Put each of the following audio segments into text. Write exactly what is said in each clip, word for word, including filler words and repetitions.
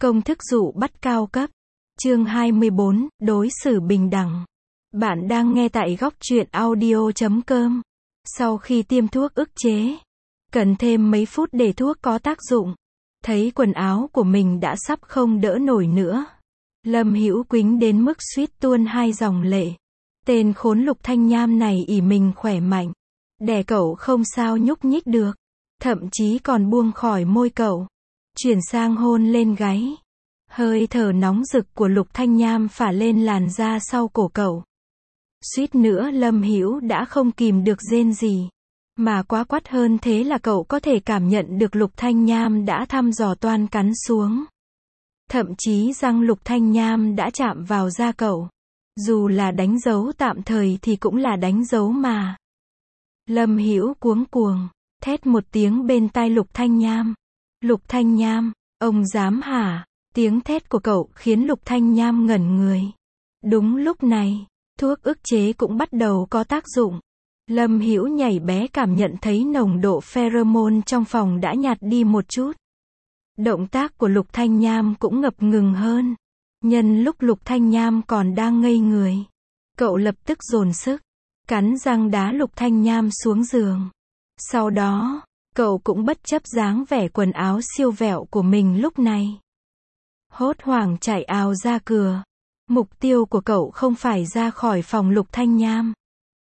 Công thức dụ bắt cao cấp. Chương hai mươi bốn, đối xử bình đẳng. Bạn đang nghe tại góc truyện audio chấm com. Sau khi tiêm thuốc ức chế, cần thêm mấy phút để thuốc có tác dụng. Thấy quần áo của mình đã sắp không đỡ nổi nữa. Lâm Hữu Quýnh đến mức suýt tuôn hai dòng lệ. Tên khốn Lục Thanh Nham này ỷ mình khỏe mạnh. Đè cậu không sao nhúc nhích được. Thậm chí còn buông khỏi môi cậu. Chuyển sang hôn lên gáy. Hơi thở nóng rực của Lục Thanh Nham phả lên làn da sau cổ cậu. Suýt nữa Lâm Hữu đã không kìm được rên gì. Mà quá quắt hơn thế là cậu có thể cảm nhận được Lục Thanh Nham đã thăm dò toan cắn xuống. Thậm chí răng Lục Thanh Nham đã chạm vào da cậu. Dù là đánh dấu tạm thời thì cũng là đánh dấu mà. Lâm Hữu cuống cuồng, thét một tiếng bên tai Lục Thanh Nham. Lục Thanh Nham, ông dám hả? Tiếng thét của cậu khiến Lục Thanh Nham ngẩn người. Đúng lúc này, thuốc ức chế cũng bắt đầu có tác dụng. Lâm Hữu nhảy bé cảm nhận thấy nồng độ pheromone trong phòng đã nhạt đi một chút. Động tác của Lục Thanh Nham cũng ngập ngừng hơn. Nhân lúc Lục Thanh Nham còn đang ngây người, cậu lập tức dồn sức, cắn răng đá Lục Thanh Nham xuống giường. Sau đó, cậu cũng bất chấp dáng vẻ quần áo siêu vẹo của mình lúc này. Hốt hoảng chạy ào ra cửa. Mục tiêu của cậu không phải ra khỏi phòng Lục Thanh Nham,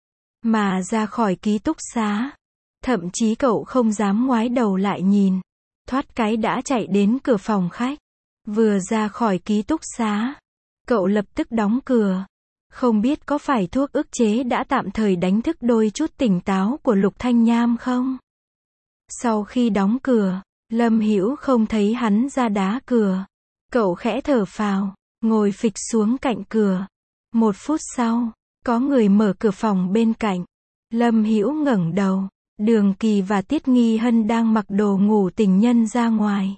mà ra khỏi ký túc xá. Thậm chí cậu không dám ngoái đầu lại nhìn. Thoát cái đã chạy đến cửa phòng khách. Vừa ra khỏi ký túc xá, cậu lập tức đóng cửa. Không biết có phải thuốc ức chế đã tạm thời đánh thức đôi chút tỉnh táo của Lục Thanh Nham không? Sau khi đóng cửa, Lâm Hữu không thấy hắn ra đá cửa. Cậu khẽ thở phào, ngồi phịch xuống cạnh cửa. Một phút sau, có người mở cửa phòng bên cạnh. Lâm Hữu ngẩng đầu, Đường Kỳ và Tiết Nghi Hân đang mặc đồ ngủ tình nhân ra ngoài.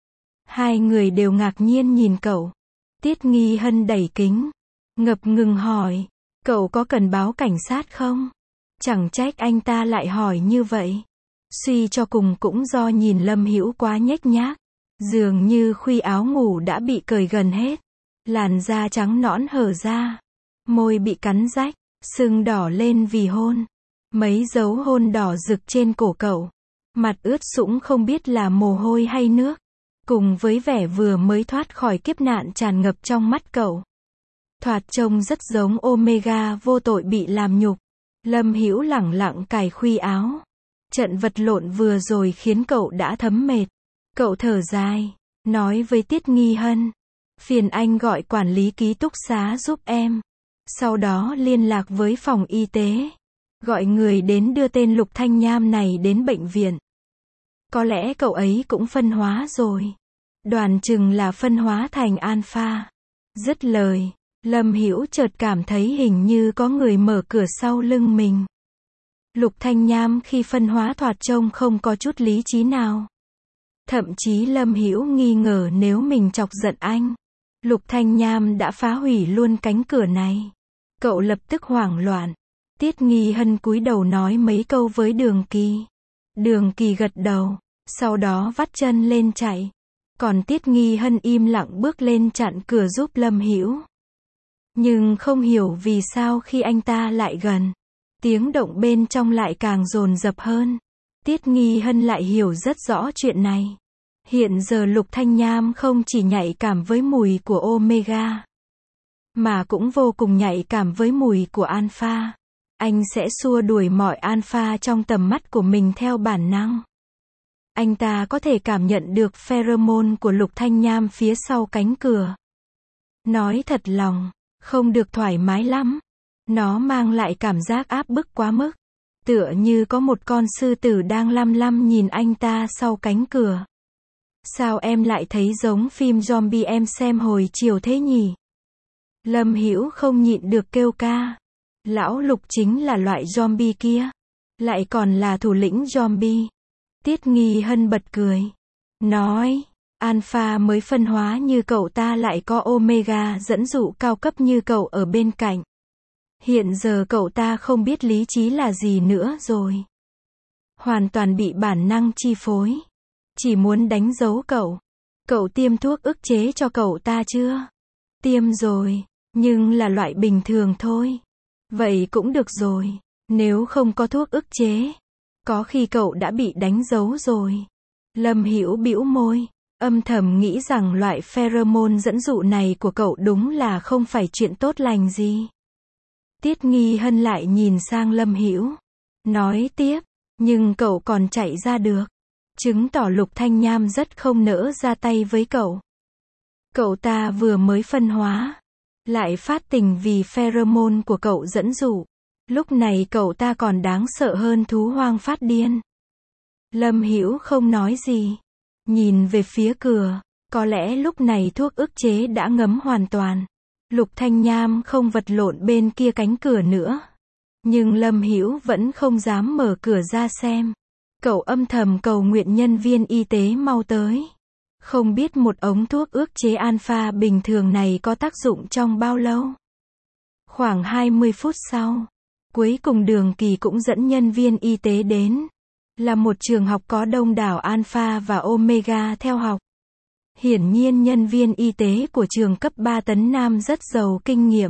Hai người đều ngạc nhiên nhìn cậu. Tiết Nghi Hân đẩy kính, ngập ngừng hỏi, cậu có cần báo cảnh sát không? Chẳng trách anh ta lại hỏi như vậy. Suy cho cùng cũng do nhìn Lâm Hữu quá nhếch nhác. Dường như khuy áo ngủ đã bị cởi gần hết. Làn da trắng nõn hở ra. Môi bị cắn rách, sưng đỏ lên vì hôn. Mấy dấu hôn đỏ rực trên cổ cậu. Mặt ướt sũng không biết là mồ hôi hay nước. Cùng với vẻ vừa mới thoát khỏi kiếp nạn tràn ngập trong mắt cậu. Thoạt trông rất giống Omega vô tội bị làm nhục. Lâm Hữu lẳng lặng cài khuy áo. Trận vật lộn vừa rồi khiến cậu đã thấm mệt. Cậu thở dài, nói với Tiết Nghi Hân. Phiền anh gọi quản lý ký túc xá giúp em. Sau đó liên lạc với phòng y tế. Gọi người đến đưa tên Lục Thanh Nham này đến bệnh viện. Có lẽ cậu ấy cũng phân hóa rồi. Đoán chừng là phân hóa thành alpha. Dứt lời, Lâm Hữu chợt cảm thấy hình như có người mở cửa sau lưng mình. Lục Thanh Nham khi phân hóa thoạt trông không có chút lý trí nào. Thậm chí Lâm Hữu nghi ngờ nếu mình chọc giận anh, Lục Thanh Nham đã phá hủy luôn cánh cửa này. Cậu lập tức hoảng loạn. Tiết Nghi Hân cúi đầu nói mấy câu với Đường Kỳ. Đường Kỳ gật đầu, sau đó vắt chân lên chạy. Còn Tiết Nghi Hân im lặng bước lên chặn cửa giúp Lâm Hữu. Nhưng không hiểu vì sao khi anh ta lại gần, tiếng động bên trong lại càng dồn dập hơn. Tiết Nghi Hân lại hiểu rất rõ chuyện này. Hiện giờ Lục Thanh Nham không chỉ nhạy cảm với mùi của Omega, mà cũng vô cùng nhạy cảm với mùi của Alpha. Anh sẽ xua đuổi mọi Alpha trong tầm mắt của mình theo bản năng. Anh ta có thể cảm nhận được pheromone của Lục Thanh Nham phía sau cánh cửa. Nói thật lòng, không được thoải mái lắm. Nó mang lại cảm giác áp bức quá mức. Tựa như có một con sư tử đang lăm lăm nhìn anh ta sau cánh cửa. Sao em lại thấy giống phim zombie em xem hồi chiều thế nhỉ? Lâm Hữu không nhịn được kêu ca. Lão Lục chính là loại zombie kia. Lại còn là thủ lĩnh zombie. Tiết Nghi Hân bật cười. Nói, alpha mới phân hóa như cậu ta lại có omega dẫn dụ cao cấp như cậu ở bên cạnh. Hiện giờ cậu ta không biết lý trí là gì nữa rồi. Hoàn toàn bị bản năng chi phối. Chỉ muốn đánh dấu cậu. Cậu tiêm thuốc ức chế cho cậu ta chưa? Tiêm rồi, nhưng là loại bình thường thôi. Vậy cũng được rồi, nếu không có thuốc ức chế, có khi cậu đã bị đánh dấu rồi. Lâm Hữu bĩu môi, âm thầm nghĩ rằng loại pheromone dẫn dụ này của cậu đúng là không phải chuyện tốt lành gì. Tiết Nghi Hân lại nhìn sang Lâm Hữu, nói tiếp, nhưng cậu còn chạy ra được, chứng tỏ Lục Thanh Nham rất không nỡ ra tay với cậu. Cậu ta vừa mới phân hóa, lại phát tình vì pheromone của cậu dẫn dụ. Lúc này cậu ta còn đáng sợ hơn thú hoang phát điên. Lâm Hữu không nói gì, nhìn về phía cửa, có lẽ lúc này thuốc ức chế đã ngấm hoàn toàn. Lục Thanh Nham không vật lộn bên kia cánh cửa nữa. Nhưng Lâm Hữu vẫn không dám mở cửa ra xem. Cậu âm thầm cầu nguyện nhân viên y tế mau tới. Không biết một ống thuốc ức chế alpha bình thường này có tác dụng trong bao lâu. Khoảng hai mươi phút sau, cuối cùng Đường Kỳ cũng dẫn nhân viên y tế đến. Là một trường học có đông đảo alpha và omega theo học. Hiển nhiên nhân viên y tế của trường cấp ba Tấn Nam rất giàu kinh nghiệm.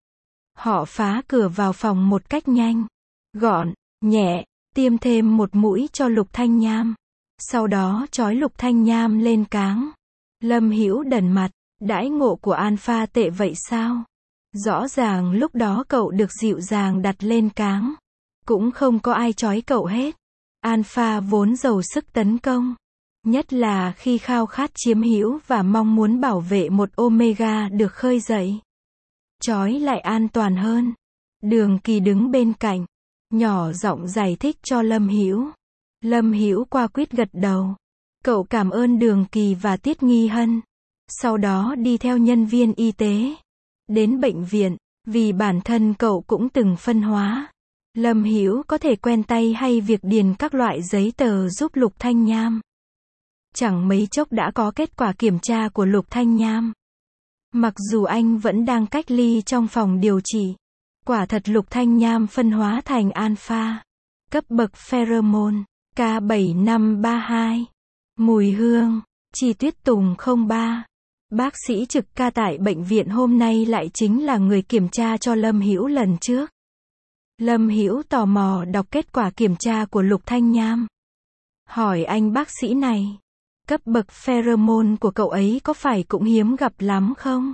Họ phá cửa vào phòng một cách nhanh, gọn, nhẹ, tiêm thêm một mũi cho Lục Thanh Nham. Sau đó trói Lục Thanh Nham lên cáng. Lâm Hữu đần mặt, đãi ngộ của alpha tệ vậy sao? Rõ ràng lúc đó cậu được dịu dàng đặt lên cáng. Cũng không có ai trói cậu hết. Alpha vốn giàu sức tấn công. Nhất là khi khao khát chiếm hữu và mong muốn bảo vệ một omega được khơi dậy. Trói lại an toàn hơn. Đường Kỳ đứng bên cạnh, nhỏ giọng giải thích cho Lâm Hữu. Lâm Hữu qua quýt gật đầu. Cậu cảm ơn Đường Kỳ và Tiết Nghi Hân. Sau đó đi theo nhân viên y tế. Đến bệnh viện, vì bản thân cậu cũng từng phân hóa. Lâm Hữu có thể quen tay hay việc điền các loại giấy tờ giúp Lục Thanh Nham. Chẳng mấy chốc đã có kết quả kiểm tra của Lục Thanh Nham. Mặc dù anh vẫn đang cách ly trong phòng điều trị, quả thật Lục Thanh Nham phân hóa thành alpha. Cấp bậc pheromone, K bảy năm ba hai. Mùi hương, Chi Tuyết Tùng không ba. Bác sĩ trực ca tại bệnh viện hôm nay lại chính là người kiểm tra cho Lâm Hữu lần trước. Lâm Hữu tò mò đọc kết quả kiểm tra của Lục Thanh Nham. Hỏi anh bác sĩ này, cấp bậc pheromone của cậu ấy có phải cũng hiếm gặp lắm không?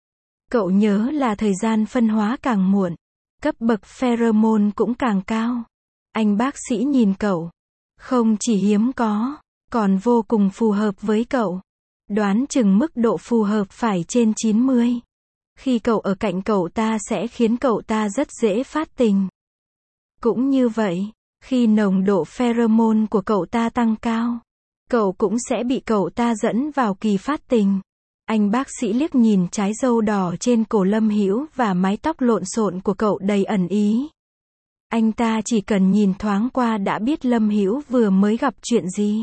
Cậu nhớ là thời gian phân hóa càng muộn, cấp bậc pheromone cũng càng cao. Anh bác sĩ nhìn cậu, không chỉ hiếm có, còn vô cùng phù hợp với cậu. Đoán chừng mức độ phù hợp phải trên chín mươi. Khi cậu ở cạnh cậu ta sẽ khiến cậu ta rất dễ phát tình. Cũng như vậy, khi nồng độ pheromone của cậu ta tăng cao, cậu cũng sẽ bị cậu ta dẫn vào kỳ phát tình. Anh bác sĩ liếc nhìn trái râu đỏ trên cổ Lâm Hữu và mái tóc lộn xộn của cậu đầy ẩn ý. Anh ta chỉ cần nhìn thoáng qua đã biết Lâm Hữu vừa mới gặp chuyện gì.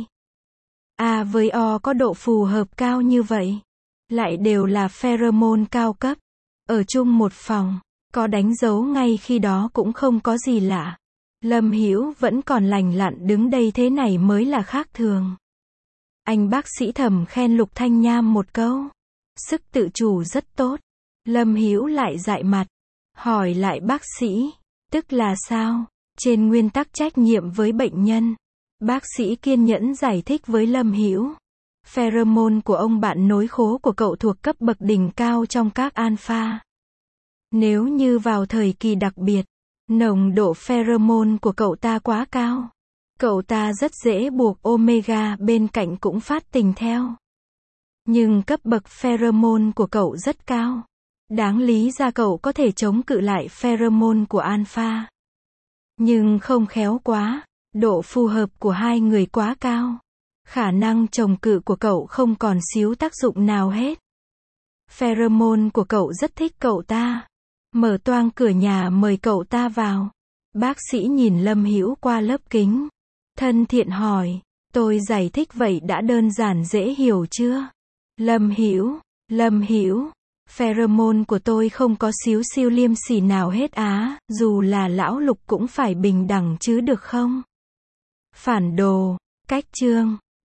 A với O có độ phù hợp cao như vậy, lại đều là pheromone cao cấp, ở chung một phòng, có đánh dấu ngay khi đó cũng không có gì lạ. Lâm Hữu vẫn còn lành lặn đứng đây thế này mới là khác thường. Anh bác sĩ thầm khen Lục Thanh Nham một câu. Sức tự chủ rất tốt. Lâm Hữu lại dại mặt. Hỏi lại bác sĩ. Tức là sao? Trên nguyên tắc trách nhiệm với bệnh nhân. Bác sĩ kiên nhẫn giải thích với Lâm Hữu. Pheromone của ông bạn nối khố của cậu thuộc cấp bậc đỉnh cao trong các alpha. Nếu như vào thời kỳ đặc biệt, nồng độ pheromone của cậu ta quá cao, cậu ta rất dễ buộc omega bên cạnh cũng phát tình theo. Nhưng cấp bậc pheromone của cậu rất cao. Đáng lý ra cậu có thể chống cự lại pheromone của alpha. Nhưng không khéo quá, độ phù hợp của hai người quá cao. Khả năng chống cự của cậu không còn xíu tác dụng nào hết. Pheromone của cậu rất thích cậu ta. Mở toang cửa nhà mời cậu ta vào. Bác sĩ nhìn Lâm Hữu qua lớp kính. Thân thiện hỏi, tôi giải thích vậy đã đơn giản dễ hiểu chưa? Lâm Hữu, Lâm Hữu, pheromone của tôi không có xíu siêu liêm sỉ nào hết á, dù là lão Lục cũng phải bình đẳng chứ được không? Phản đồ, cách chương.